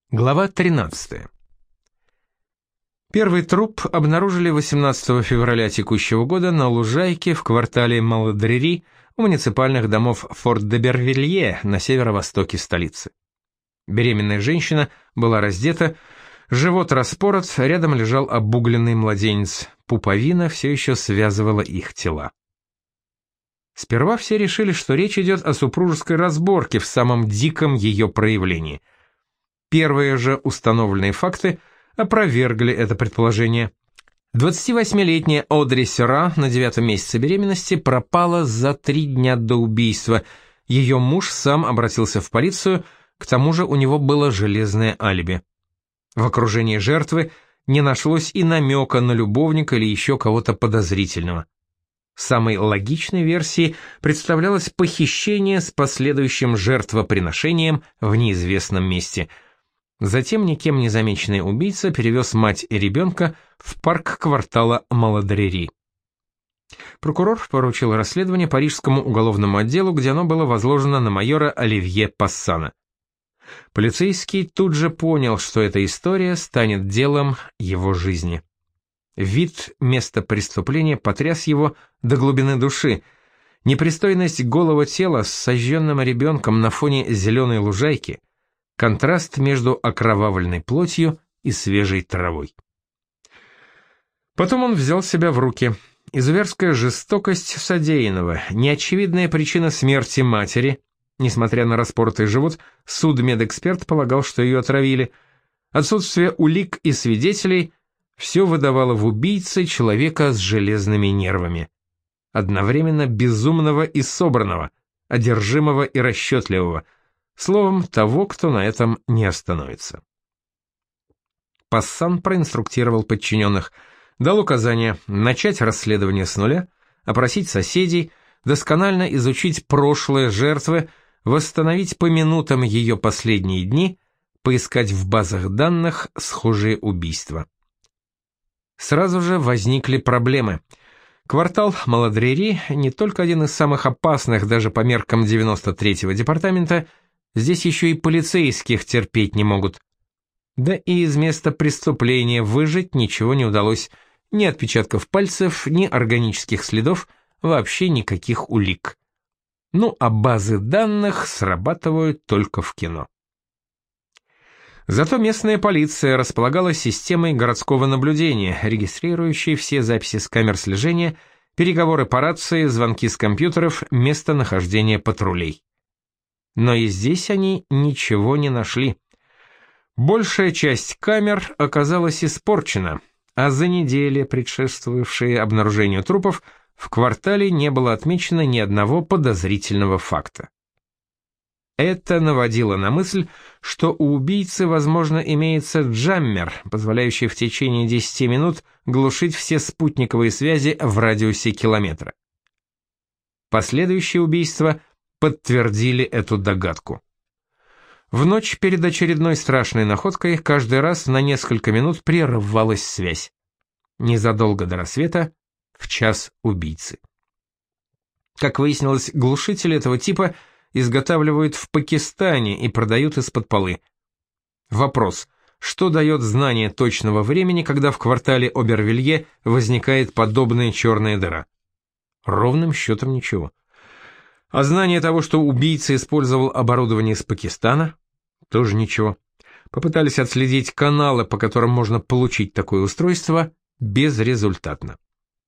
Глава 13. Первый труп обнаружили 18 февраля текущего года на лужайке в квартале Маладрери у муниципальных домов Форт-де-Бервилье на северо-востоке столицы. Беременная женщина была раздета, живот распорот, рядом лежал обугленный младенец, пуповина все еще связывала их тела. Сперва все решили, что речь идет о супружеской разборке в самом диком ее проявлении. Первые же установленные факты опровергли это предположение. 28-летняя Одри Сера на 9-м месяце беременности пропала за 3 дня до убийства. Ее муж сам обратился в полицию, к тому же у него было железное алиби. В окружении жертвы не нашлось и намека на любовника или еще кого-то подозрительного. Самой логичной версией представлялось похищение с последующим жертвоприношением в неизвестном месте. Затем никем не замеченный убийца перевез мать и ребенка в парк квартала Маладрери. Прокурор поручил расследование парижскому уголовному отделу, где оно было возложено на майора Оливье Пассана. Полицейский тут же понял, что эта история станет делом его жизни. Вид места преступления потряс его до глубины души. Непристойность голого тела с сожженным ребенком на фоне зеленой лужайки, контраст между окровавленной плотью и свежей травой. Потом он взял себя в руки. Изуверская жестокость содеянного, неочевидная причина смерти матери, несмотря на распоротый живот, судмедэксперт полагал, что ее отравили, отсутствие улик и свидетелей – все выдавало в убийце человека с железными нервами. Одновременно безумного и собранного, одержимого и расчетливого, словом, того, кто на этом не остановится. Пассан проинструктировал подчиненных, дал указание начать расследование с нуля, опросить соседей, досконально изучить прошлое жертвы, восстановить по минутам ее последние дни, поискать в базах данных схожие убийства. Сразу же возникли проблемы. Квартал Маладрери не только один из самых опасных даже по меркам 93-го департамента, здесь еще и полицейских терпеть не могут. Да и из места преступления выжить ничего не удалось, ни отпечатков пальцев, ни органических следов, вообще никаких улик. Ну а базы данных срабатывают только в кино. Зато местная полиция располагала системой городского наблюдения, регистрирующей все записи с камер слежения, переговоры по рации, звонки с компьютеров, местонахождение патрулей. Но и здесь они ничего не нашли. Большая часть камер оказалась испорчена, а за недели, предшествовавшие обнаружению трупов, в квартале не было отмечено ни одного подозрительного факта. Это наводило на мысль, что у убийцы, возможно, имеется джаммер, позволяющий в течение 10 минут глушить все спутниковые связи в радиусе километра. Последующие убийства подтвердили эту догадку. В ночь перед очередной страшной находкой каждый раз на несколько минут прерывалась связь. Незадолго до рассвета, в час убийцы. Как выяснилось, глушители этого типа изготавливают в Пакистане и продают из-под полы. Вопрос: что дает знание точного времени, когда в квартале Обервилье возникает подобная черная дыра? Ровным счетом ничего. А знание того, что убийца использовал оборудование из Пакистана? Тоже ничего. Попытались отследить каналы, по которым можно получить такое устройство, безрезультатно.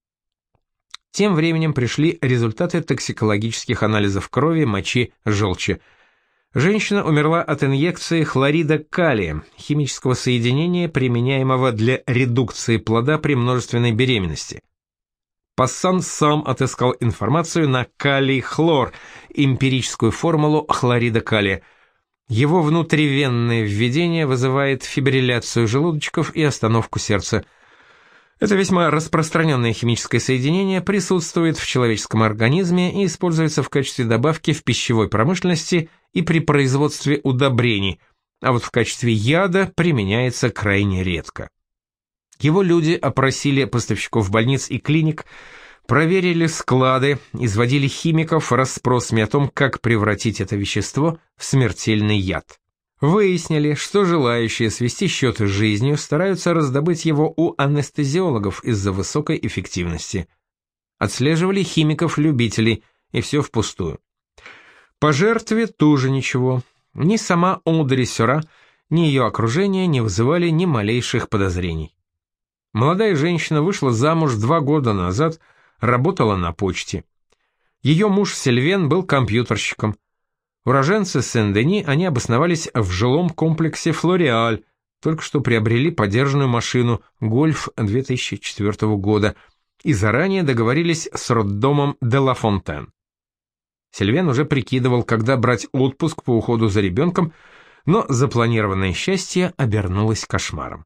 Тем временем пришли результаты токсикологических анализов крови, мочи, желчи. Женщина умерла от инъекции хлорида калия, химического соединения, применяемого для редукции плода при множественной беременности. Пассан сам отыскал информацию на калий-хлор, эмпирическую формулу хлорида калия. Его внутривенное введение вызывает фибрилляцию желудочков и остановку сердца. Это весьма распространенное химическое соединение присутствует в человеческом организме и используется в качестве добавки в пищевой промышленности и при производстве удобрений, а вот в качестве яда применяется крайне редко. Его люди опросили поставщиков больниц и клиник, проверили склады, изводили химиков расспросами о том, как превратить это вещество в смертельный яд. Выяснили, что желающие свести счеты с жизнью стараются раздобыть его у анестезиологов из-за высокой эффективности. Отслеживали химиков-любителей, и все впустую. По жертве тоже ничего. Ни сама Одри Сюра, ни ее окружение не вызывали ни малейших подозрений. Молодая женщина вышла замуж 2 года назад, работала на почте. Ее муж Сильвен был компьютерщиком. Уроженцы Сен-Дени, они обосновались в жилом комплексе «Флориаль», только что приобрели подержанную машину «Гольф» 2004 года и заранее договорились с роддомом «Де Ла Фонтен». Сильвен уже прикидывал, когда брать отпуск по уходу за ребенком, но запланированное счастье обернулось кошмаром.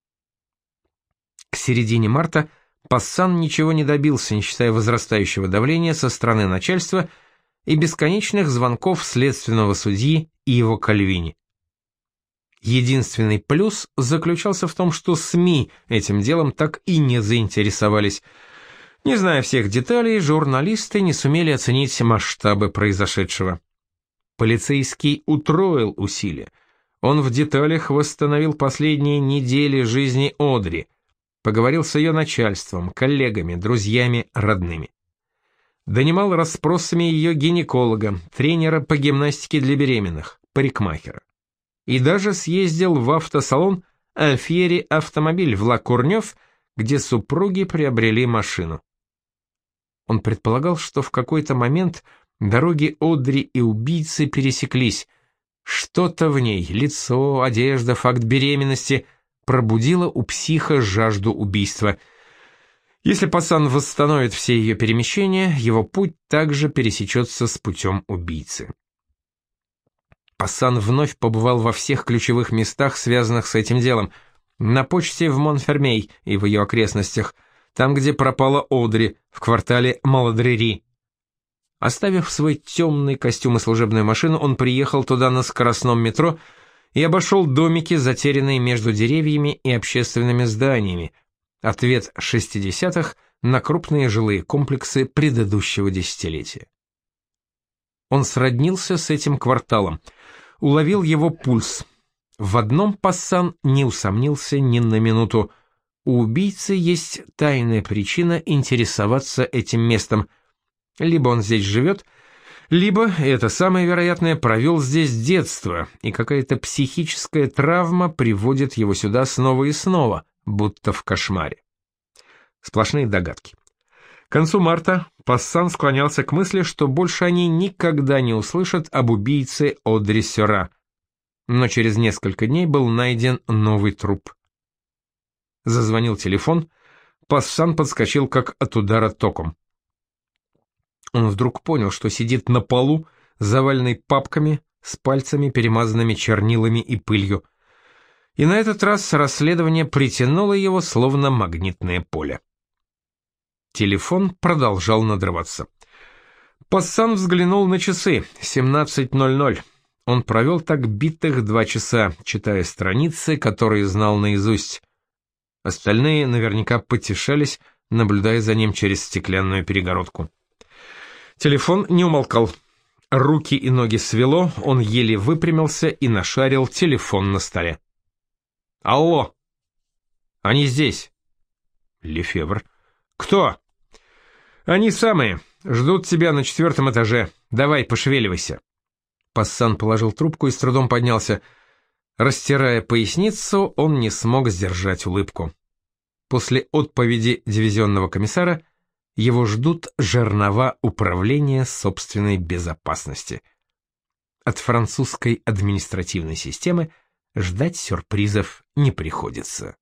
К середине марта Пассан ничего не добился, не считая возрастающего давления со стороны начальства и бесконечных звонков следственного судьи Иво Кальвини. Единственный плюс заключался в том, что СМИ этим делом так и не заинтересовались. Не зная всех деталей, журналисты не сумели оценить масштабы произошедшего. Полицейский утроил усилия. Он в деталях восстановил последние недели жизни Одри, поговорил с ее начальством, коллегами, друзьями, родными. Донимал расспросами ее гинеколога, тренера по гимнастике для беременных, парикмахера. И даже съездил в автосалон «Альфьери Автомобиль» в Ла-Курнёв, где супруги приобрели машину. Он предполагал, что в какой-то момент дороги Одри и убийцы пересеклись. Что-то в ней, лицо, одежда, факт беременности, пробудило у психа жажду убийства. Если Пассан восстановит все ее перемещения, его путь также пересечется с путем убийцы. Пассан вновь побывал во всех ключевых местах, связанных с этим делом. На почте в Монфермей и в ее окрестностях, там, где пропала Одри, в квартале Маладрери. Оставив свой темный костюм и служебную машину, он приехал туда на скоростном метро и обошел домики, затерянные между деревьями и общественными зданиями. Ответ 60-х на крупные жилые комплексы предыдущего десятилетия. Он сроднился с этим кварталом, уловил его пульс. В одном Пассан не усомнился ни на минуту. У убийцы есть тайная причина интересоваться этим местом. Либо он здесь живет, либо, это самое вероятное, провел здесь детство, и какая-то психическая травма приводит его сюда снова и снова, будто в кошмаре. Сплошные догадки. К концу марта Пассан склонялся к мысли, что больше они никогда не услышат об убийце Одри Сюра. Но через несколько дней был найден новый труп. Зазвонил телефон, Пассан подскочил как от удара током. Он вдруг понял, что сидит на полу, заваленный папками, с пальцами, перемазанными чернилами и пылью. И на этот раз расследование притянуло его, словно магнитное поле. Телефон продолжал надрываться. Пассан взглянул на часы. 17:00. Он провел так битых 2 часа, читая страницы, которые знал наизусть. Остальные наверняка потешались, наблюдая за ним через стеклянную перегородку. Телефон не умолкал. Руки и ноги свело, он еле выпрямился и нашарил телефон на столе. «Алло! Они здесь!» «Лефевр». «Кто?» «Они самые. Ждут тебя на 4-м этаже. Давай, пошевеливайся». Пассан положил трубку и с трудом поднялся. Растирая поясницу, он не смог сдержать улыбку. После отповеди дивизионного комиссара его ждут жернова управления собственной безопасности. От французской административной системы ждать сюрпризов не приходится.